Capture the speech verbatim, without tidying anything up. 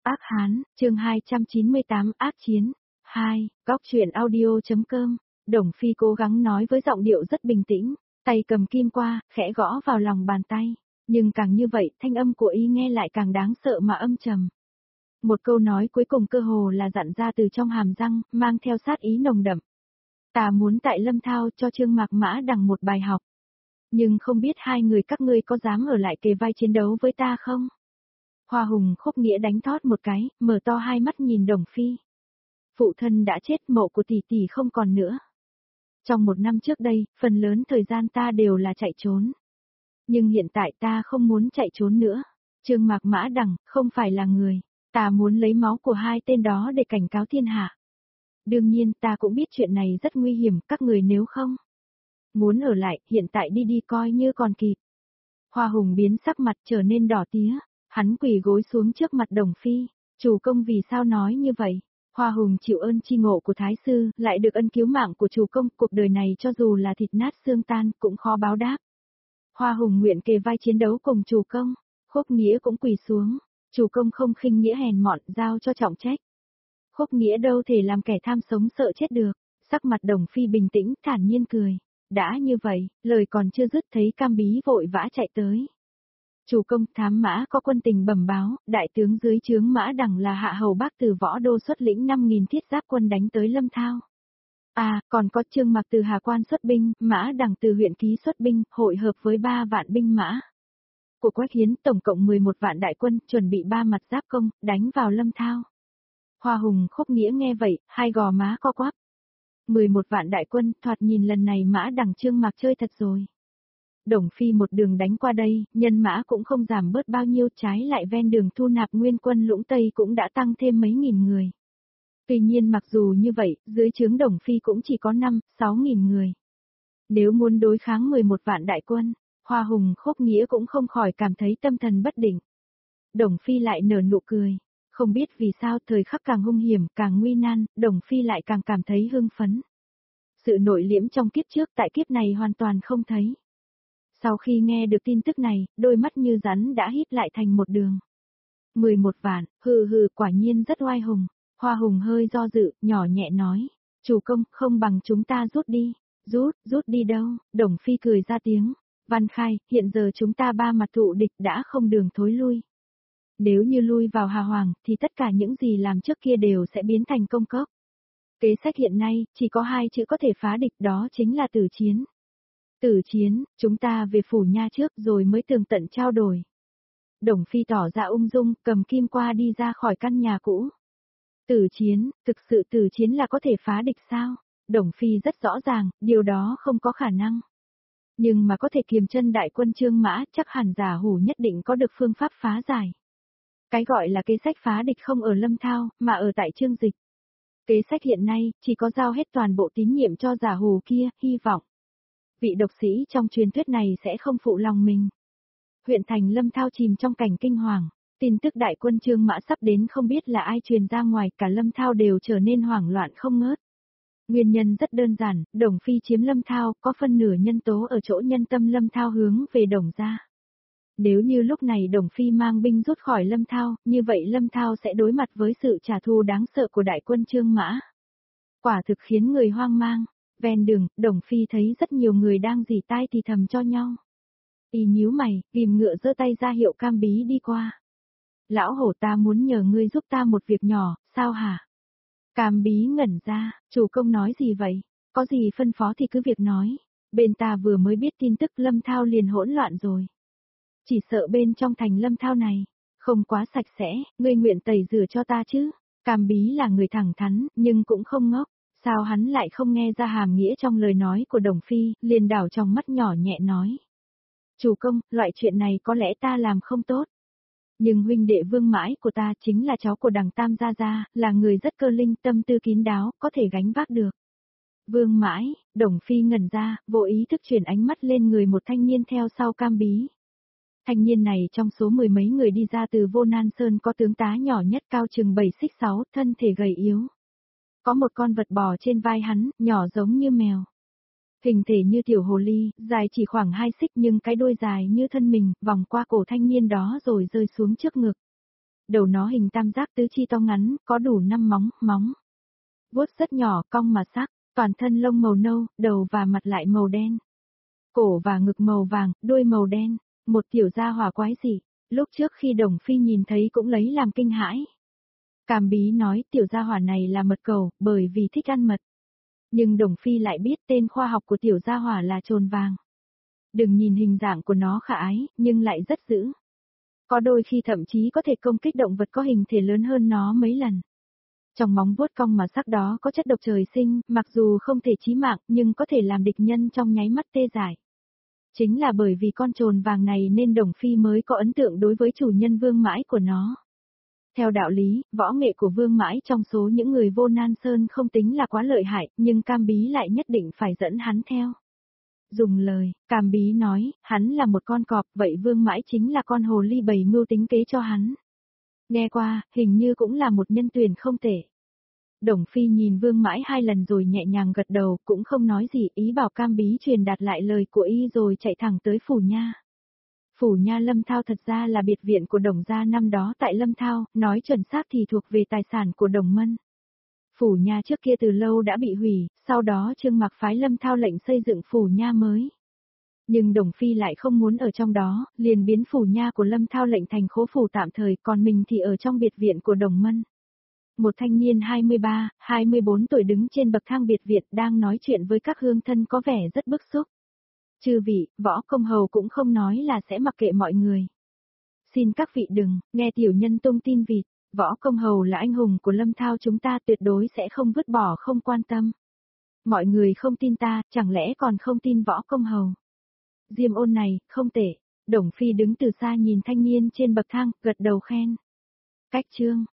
Ác Hán, chương hai trăm chín mươi tám Ác Chiến. hai. Góc truyện audio.com. Đồng Phi cố gắng nói với giọng điệu rất bình tĩnh, tay cầm kim qua, khẽ gõ vào lòng bàn tay. Nhưng càng như vậy, thanh âm của y nghe lại càng đáng sợ mà âm trầm. Một câu nói cuối cùng cơ hồ là dặn ra từ trong hàm răng, mang theo sát ý nồng đậm. Ta muốn tại Lâm Thao cho Trương Mạc Mã Đằng một bài học. Nhưng không biết hai người các ngươi có dám ở lại kề vai chiến đấu với ta không? Hoa Hùng Khúc Nghĩa đánh thót một cái, mở to hai mắt nhìn Đồng Phi. Phụ thân đã chết, mộ của tỷ tỷ không còn nữa. Trong một năm trước đây, phần lớn thời gian ta đều là chạy trốn. Nhưng hiện tại ta không muốn chạy trốn nữa. Trương Mạc Mã Đằng, không phải là người. Ta muốn lấy máu của hai tên đó để cảnh cáo thiên hạ. Đương nhiên ta cũng biết chuyện này rất nguy hiểm, các người nếu không muốn ở lại, hiện tại đi đi coi như còn kịp. Hoa Hùng biến sắc mặt trở nên đỏ tía. Hắn quỳ gối xuống trước mặt Đồng Phi, chủ công vì sao nói như vậy? Hoa Hùng chịu ơn chi ngộ của Thái Sư, lại được ân cứu mạng của chủ công, cuộc đời này cho dù là thịt nát xương tan, cũng khó báo đáp. Hoa Hùng nguyện kề vai chiến đấu cùng chủ công, Khúc Nghĩa cũng quỳ xuống, chủ công không khinh nghĩa hèn mọn, giao cho trọng trách. Khúc Nghĩa đâu thể làm kẻ tham sống sợ chết được, sắc mặt Đồng Phi bình tĩnh, thản nhiên cười. Đã như vậy, lời còn chưa dứt thấy Cam Bí vội vã chạy tới. Chủ công, thám mã có quân tình bẩm báo, đại tướng dưới trướng Mã Đằng là Hạ Hầu Bác từ Võ Đô xuất lĩnh năm nghìn thiết giáp quân đánh tới Lâm Thao. À, còn có Trương Mạc từ Hà Quan xuất binh, Mã Đằng từ huyện Ký xuất binh, hội hợp với ba vạn binh mã của Quách Hiến, tổng cộng mười một vạn đại quân, chuẩn bị ba mặt giáp công, đánh vào Lâm Thao. Hoa Hùng Khúc Nghĩa nghe vậy, hai gò má co quắp. mười một vạn đại quân, thoạt nhìn lần này Mã Đằng Trương Mạc chơi thật rồi. Đồng Phi một đường đánh qua đây, nhân mã cũng không giảm bớt bao nhiêu, trái lại ven đường thu nạp nguyên quân Lũng Tây cũng đã tăng thêm mấy nghìn người. Tuy nhiên mặc dù như vậy, dưới trướng Đồng Phi cũng chỉ có năm, sáu nghìn người. Nếu muốn đối kháng mười một vạn đại quân, Hoa Hùng Khúc Nghĩa cũng không khỏi cảm thấy tâm thần bất định. Đồng Phi lại nở nụ cười, không biết vì sao thời khắc càng hung hiểm, càng nguy nan, Đồng Phi lại càng cảm thấy hưng phấn. Sự nội liễm trong kiếp trước tại kiếp này hoàn toàn không thấy. Sau khi nghe được tin tức này, đôi mắt như rắn đã híp lại thành một đường. mười một vạn, hừ hừ, quả nhiên rất oai hùng. Hoa Hùng hơi do dự, nhỏ nhẹ nói. Chủ công, không bằng chúng ta rút đi. Rút, rút đi đâu? Đồng Phi cười ra tiếng. Văn Khai, hiện giờ chúng ta ba mặt thụ địch đã không đường thối lui. Nếu như lui vào Hà Hoàng, thì tất cả những gì làm trước kia đều sẽ biến thành công cốc. Kế sách hiện nay, chỉ có hai chữ có thể phá địch, đó chính là tử chiến. Tử chiến, chúng ta về phủ nha trước rồi mới tường tận trao đổi. Đồng Phi tỏ ra ung dung, cầm kim qua đi ra khỏi căn nhà cũ. Tử chiến, thực sự tử chiến là có thể phá địch sao? Đồng Phi rất rõ ràng, điều đó không có khả năng. Nhưng mà có thể kiềm chân đại quân Trương Mã, chắc hẳn Giả Hủ nhất định có được phương pháp phá giải. Cái gọi là kế sách phá địch không ở Lâm Thao, mà ở tại Trương Dịch. Kế sách hiện nay, chỉ có giao hết toàn bộ tín nhiệm cho Giả Hủ kia, hy vọng vị độc sĩ trong truyền thuyết này sẽ không phụ lòng mình. Huyện thành Lâm Thao chìm trong cảnh kinh hoàng, tin tức đại quân Trương Mã sắp đến không biết là ai truyền ra ngoài, cả Lâm Thao đều trở nên hoảng loạn không ngớt. Nguyên nhân rất đơn giản, Đồng Phi chiếm Lâm Thao, có phân nửa nhân tố ở chỗ nhân tâm Lâm Thao hướng về Đồng gia. Nếu như lúc này Đồng Phi mang binh rút khỏi Lâm Thao, như vậy Lâm Thao sẽ đối mặt với sự trả thù đáng sợ của đại quân Trương Mã. Quả thực khiến người hoang mang. Ven đường, Đồng Phi thấy rất nhiều người đang rỉ tai thì thầm cho nhau. Y nhíu mày, ghim ngựa giơ tay ra hiệu Cam Bí đi qua. Lão hổ, ta muốn nhờ ngươi giúp ta một việc nhỏ, sao hả? Cam Bí ngẩn ra, chủ công nói gì vậy? Có gì phân phó thì cứ việc nói. Bên ta vừa mới biết tin tức Lâm Thao liền hỗn loạn rồi. Chỉ sợ bên trong thành Lâm Thao này, không quá sạch sẽ, ngươi nguyện tẩy rửa cho ta chứ. Cam Bí là người thẳng thắn, nhưng cũng không ngốc. Sao hắn lại không nghe ra hàm nghĩa trong lời nói của Đồng Phi, liền đảo trong mắt nhỏ nhẹ nói. Chủ công, loại chuyện này có lẽ ta làm không tốt. Nhưng huynh đệ Vương Mãi của ta chính là cháu của Đằng Tam Gia Gia, là người rất cơ linh, tâm tư kín đáo, có thể gánh vác được. Vương Mãi, Đồng Phi ngẩn ra, vô ý thức chuyển ánh mắt lên người một thanh niên theo sau Cam Bí. Thanh niên này trong số mười mấy người đi ra từ Vô Nan Sơn có tướng tá nhỏ nhất, cao chừng bảy xích sáu, thân thể gầy yếu. Có một con vật bò trên vai hắn, nhỏ giống như mèo. Hình thể như tiểu hồ ly, dài chỉ khoảng hai xích nhưng cái đuôi dài như thân mình, vòng qua cổ thanh niên đó rồi rơi xuống trước ngực. đầu nó hình tam giác tứ chi to ngắn, có đủ năm móng, móng. Vuốt rất nhỏ, cong mà sắc, toàn thân lông màu nâu, đầu và mặt lại màu đen. Cổ và ngực màu vàng, đuôi màu đen, một tiểu gia hỏa quái dị, lúc trước khi Đồng Phi nhìn thấy cũng lấy làm kinh hãi. Cam Bí nói tiểu gia hỏa này là mật cẩu, bởi vì thích ăn mật. Nhưng Đồng Phi lại biết tên khoa học của tiểu gia hỏa là trồn vàng. Đừng nhìn hình dạng của nó khả ái, nhưng lại rất dữ. Có đôi khi thậm chí có thể công kích động vật có hình thể lớn hơn nó mấy lần. Trong móng vuốt cong mà sắc đó có chất độc trời sinh, mặc dù không thể chí mạng, nhưng có thể làm địch nhân trong nháy mắt tê dại. Chính là bởi vì con trồn vàng này nên Đồng Phi mới có ấn tượng đối với chủ nhân Vương Mãi của nó. Theo đạo lý, võ nghệ của Vương Mãi trong số những người vô Nan Sơn không tính là quá lợi hại, nhưng Cam Bí lại nhất định phải dẫn hắn theo. Dùng lời, Cam Bí nói, hắn là một con cọp, vậy Vương Mãi chính là con hồ ly bày mưu tính kế cho hắn. Nghe qua, hình như cũng là một nhân tuyển không tệ. Đồng Phi nhìn Vương Mãi hai lần rồi nhẹ nhàng gật đầu, cũng không nói gì, ý bảo Cam Bí truyền đạt lại lời của y rồi chạy thẳng tới Phủ Nha. Phủ Nha Lâm Thao thật ra là biệt viện của Đồng gia năm đó tại Lâm Thao, nói chuẩn xác thì thuộc về tài sản của Đồng Mân. Phủ Nha trước kia từ lâu đã bị hủy, sau đó Trương Mạc phái Lâm Thao lệnh xây dựng Phủ Nha mới. Nhưng Đồng Phi lại không muốn ở trong đó, liền biến Phủ Nha của Lâm Thao lệnh thành khố phủ tạm thời, còn mình thì ở trong biệt viện của Đồng Mân. Một thanh niên hai mươi ba, hai mươi bốn tuổi đứng trên bậc thang biệt viện đang nói chuyện với các hương thân có vẻ rất bức xúc. Chư vị, Võ Công Hầu cũng không nói là sẽ mặc kệ mọi người. Xin các vị đừng, nghe tiểu nhân tung tin vịt, Võ Công Hầu là anh hùng của Lâm Thao chúng ta tuyệt đối sẽ không vứt bỏ không quan tâm. Mọi người không tin ta, chẳng lẽ còn không tin Võ Công Hầu. Diêm Ôn này, không tệ. Đồng Phi đứng từ xa nhìn thanh niên trên bậc thang, gật đầu khen. Cách chương